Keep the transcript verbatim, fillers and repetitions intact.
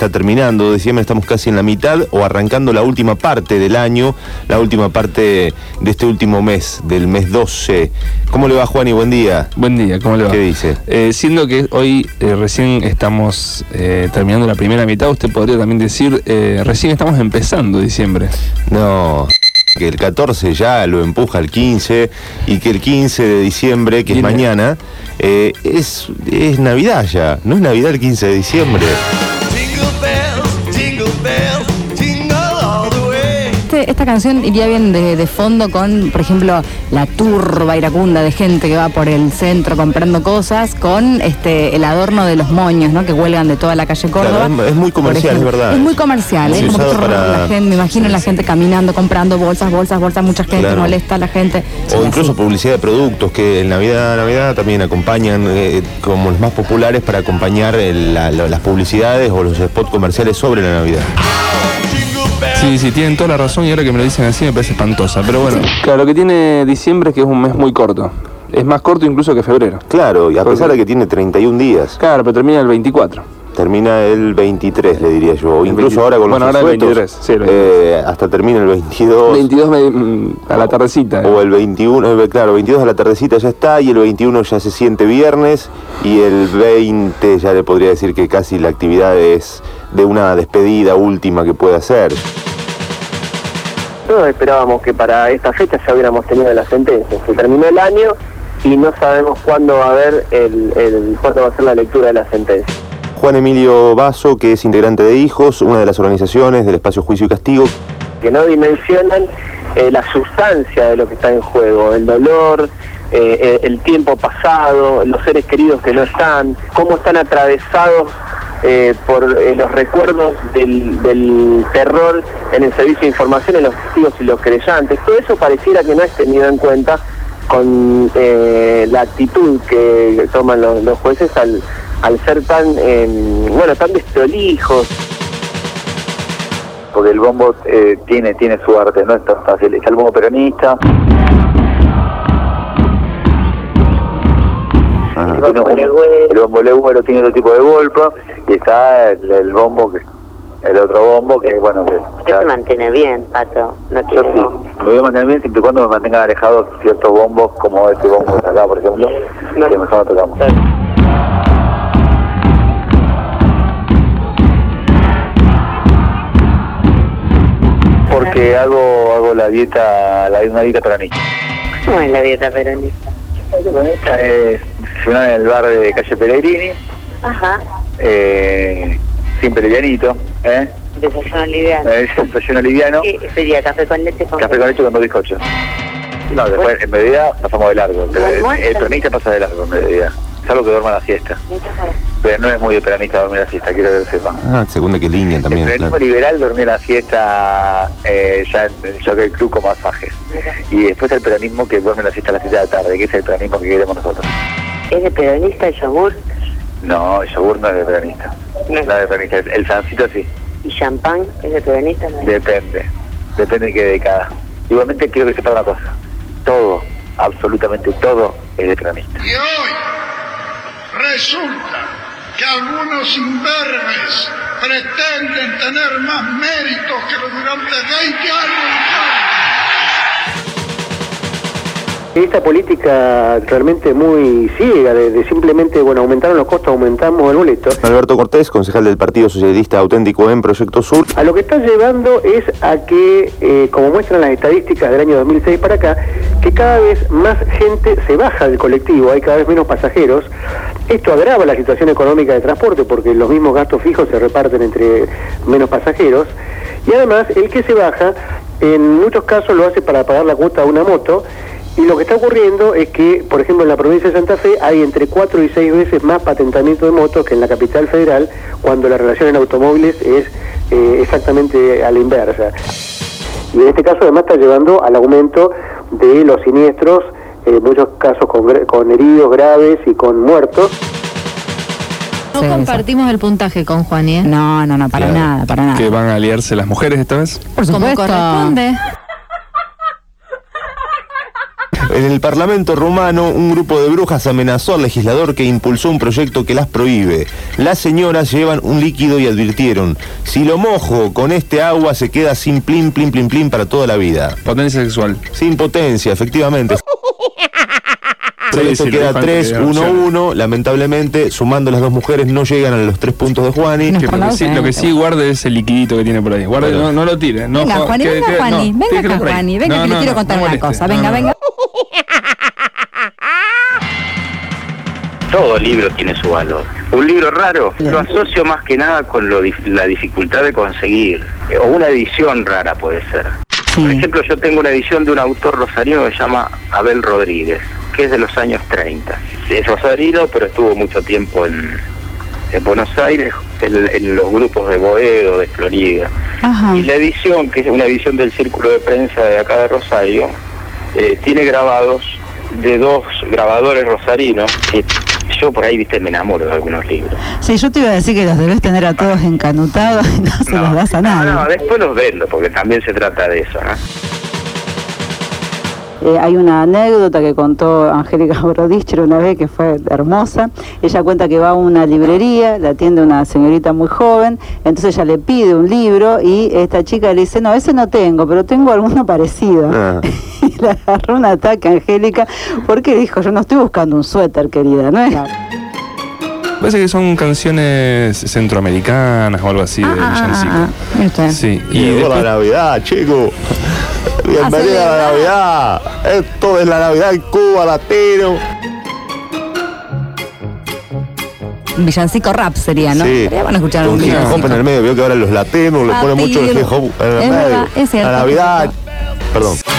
está terminando diciembre, estamos casi en la mitad o arrancando la última parte del año, la última parte de este último mes, del mes doce. ¿Cómo le va, Juan? Y buen día. Buen día, ¿cómo le va? ¿Qué dice? Eh, siendo que hoy eh, recién estamos eh, terminando la primera mitad, usted podría también decir, eh, recién estamos empezando diciembre. No... que el catorce ya lo empuja el quince y que el quince de diciembre, que es mañana, eh, es, es Navidad ya, no es Navidad el quince de diciembre. Este, esta canción iría bien de, de fondo con, por ejemplo, la turba iracunda de gente que va por el centro comprando cosas, con este el adorno de los moños, ¿no? Que huelgan de toda la calle Córdoba. Claro, es, es muy comercial, es verdad. Es muy comercial, ¿eh? Como que para... la gente, me imagino sí, la sí. gente caminando, comprando bolsas, bolsas, bolsas, mucha gente, claro. molesta a la gente. O incluso así. Publicidad de productos que en Navidad, Navidad también acompañan, eh, como los más populares para acompañar el, la, la, las publicidades o los spots comerciales sobre la Navidad. Sí, sí, tienen toda la razón y ahora que me lo dicen así me parece espantosa. Pero bueno, claro, lo que tiene diciembre es que es un mes muy corto. Es más corto incluso que febrero. Claro, y a pesar de que tiene treinta y un días. Claro, pero termina el veinticuatro. Termina el veintitrés, le diría yo. El incluso veinte, ahora con bueno, los ahora asuetos, el veintitrés, sí, el veintitrés. Eh, hasta termina el veintidós. veintidós me, a la tardecita. O el veintiuno, claro, veintidós a la tardecita ya está, y el veintiuno ya se siente viernes, y el veinte ya le podría decir que casi la actividad es de una despedida última que puede hacer. Todos esperábamos que para esta fecha ya hubiéramos tenido la sentencia. Se terminó el año y no sabemos cuándo va a haber el, el cuándo va a ser la lectura de la sentencia. Juan Emilio Basso, que es integrante de Hijos, una de las organizaciones del espacio Juicio y Castigo. Que no dimensionan eh, la sustancia de lo que está en juego, el dolor, eh, el tiempo pasado, los seres queridos que no están, cómo están atravesados Eh, por eh, los recuerdos del, del terror en el servicio de información, en los testigos y los creyentes. Todo eso pareciera que no es tenido en cuenta con eh, la actitud que toman los, los jueces al, al ser tan, eh, bueno, tan desprolijos. Porque el bombo eh, tiene, tiene su arte, no es tan fácil. Está el bombo peronista. El bombo, el bombo legüero tiene otro tipo de golpe, y está el, el bombo, que el otro bombo, que bueno... que Usted ya se mantiene bien, Pato. No yo sí, me voy a mantener bien siempre y cuando me mantengan alejados ciertos bombos, como este bombo que está acá, por ejemplo, no. que mejor no tocamos. Porque hago hago la dieta, la, una dieta peronista. ¿Cómo es la dieta peronista? La dieta peronista es desayunar en el bar de calle Pellegrini. Ajá. Eh, siempre livianito, ¿eh? Desayuno liviano. Eh, desayuno liviano. ¿Qué sería? ¿Café con leche? Con café con leche con dos bizcochos. No, después bueno. En mediodía pasamos de largo. Pero el, el peronista pasa de largo en mediodía. Salvo que duerma la siesta. Pero no es muy de peronista dormir la siesta, quiero que lo sepan. Ah, segunda que línea también. El peronismo claro. liberal dormía la siesta eh, ya en el Jockey Club con masajes. Y después el peronismo que duerme la siesta a las siete de la tarde, que es el peronismo que queremos nosotros. ¿Es de peronista el yogur? No, el yogur no es de peronista. No, no es de peronista. El, el sancito sí. ¿Y champán es de peronista? No es? Depende. Depende de qué década. Igualmente quiero que sepa una cosa. Todo, absolutamente todo, es de peronista. Y hoy resulta que algunos imberbes pretenden tener más méritos que los durante veinte años. Esta política realmente muy ciega, de, de simplemente, bueno, aumentaron los costos, aumentamos el boleto. Alberto Cortés, concejal del Partido Socialista Auténtico en Proyecto Sur. A lo que está llevando es a que, eh, como muestran las estadísticas del año dos mil seis para acá, que cada vez más gente se baja del colectivo, hay cada vez menos pasajeros. Esto agrava la situación económica de transporte porque los mismos gastos fijos se reparten entre menos pasajeros. Y además, el que se baja, en muchos casos lo hace para pagar la cuota de una moto. Y lo que está ocurriendo es que, por ejemplo, en la provincia de Santa Fe hay entre cuatro y seis veces más patentamiento de motos que en la capital federal, cuando la relación en automóviles es eh, exactamente a la inversa. Y en este caso además está llevando al aumento de los siniestros, en eh, muchos casos con, con heridos graves y con muertos. No sí, compartimos eso. El puntaje con Juan, ¿eh? No, no, no, para claro. nada, para nada. ¿Que van a aliarse las mujeres esta vez? Por supuesto. Como corresponde. En el Parlamento rumano, un grupo de brujas amenazó al legislador que impulsó un proyecto que las prohíbe. Las señoras llevan un líquido y advirtieron: si lo mojo con este agua se queda sin plin, plin, plin, plin para toda la vida. Potencia sexual. Sin potencia, efectivamente. Sí, esto sí, queda tres uno uno, lamentablemente, sumando las dos mujeres no llegan a los tres puntos de Juani. Que lo, que sí, lo que sí guarde es el liquidito que tiene por ahí. Guarde, no, no lo tire. No, venga, Juani, que, venga, que, Juani, no, venga acá, Juani, venga, no, que no, le quiero no, contar no una moleste, cosa. no, Venga, no, venga. Todo libro tiene su valor. Un libro raro lo asocio más que nada con lo, la dificultad de conseguir, o una edición rara puede ser. Sí. Por ejemplo, yo tengo una edición de un autor rosarino que se llama Abel Rodríguez, que es de los años treinta. Es rosarino, pero estuvo mucho tiempo en, en Buenos Aires, en, en los grupos de Boedo, de Florida. Ajá. Y la edición, que es una edición del Círculo de Prensa de acá de Rosario, eh, tiene grabados de dos grabadores rosarinos que yo por ahí, viste, me enamoro de algunos libros. Sí, yo te iba a decir que los debes tener a todos encanutados y no se no, los das a nadie. No, no, después los vendo, porque también se trata de eso, ¿no? Eh, hay una anécdota que contó Angélica Brodicher una vez que fue hermosa. Ella cuenta que va a una librería, la atiende una señorita muy joven, entonces ella le pide un libro y esta chica le dice: no, ese no tengo, pero tengo alguno parecido. Ah. Y le agarró un ataque a Angélica porque dijo: yo no estoy buscando un suéter, querida, ¿no es? Parece que son canciones centroamericanas o algo así de villancico. Ah, ah, ah. Sí. Y llegó después... la Navidad, chicos. Bienvenida a la Navidad. Esto es la Navidad en Cuba, latino. Villancico rap sería, ¿no? Sí. Van a escuchar un hip hop en el medio. Veo que ahora los latinos le ponen mucho el hip hop en el medio. La Navidad. Perdón.